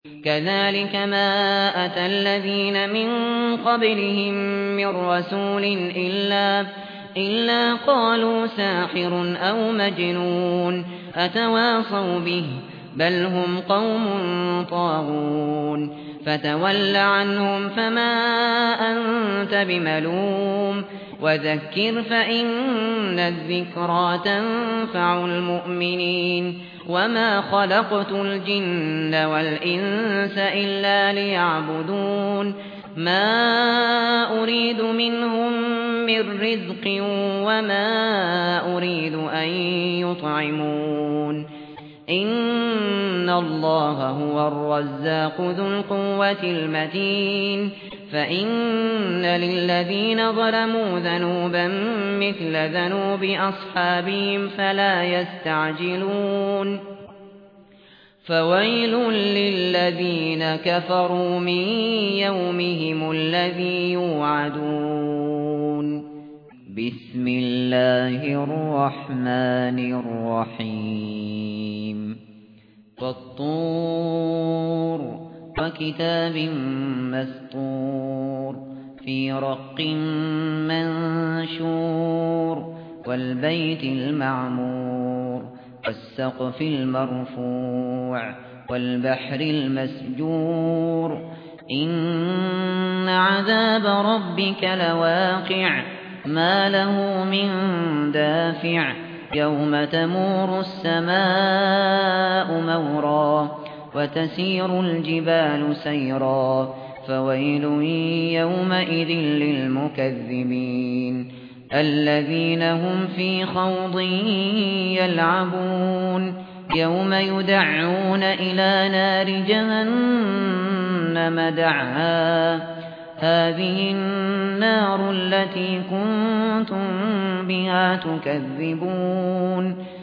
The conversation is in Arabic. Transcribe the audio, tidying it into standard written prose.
كذلك ما أتى الذين من قبلهم من رسول إلا قالوا ساحر أو مجنون أتواصوا به بل هم قوم طاغون فتول عنهم فما أنت بملوم وذكر فإن الذكرى تنفع المؤمنين وما خلقت الجن والإنس إلا ليعبدون ما أريد منهم من رزق وما أريد أن يطعمون إن الله هو الرزاق ذو القوة المتين فإن للذين ظلموا ذنوبا مثل ذنوب أصحابهم فلا يستعجلون فويل للذين كفروا من يومهم الذي يوعدون بسم الله الرحمن الرحيم والطور وكتاب مسطور في رق منشور والبيت المعمور والسقف المرفوع والبحر المسجور إن عذاب ربك لواقع ما له من دافع يوم تمور السماء مورا وتسير الجبال سيرا فويل يومئذ للمكذبين الذين هم في خوض يلعبون يوم يدعون إلى نار جهنم دعا هذه النار التي كنتم بها تكذبون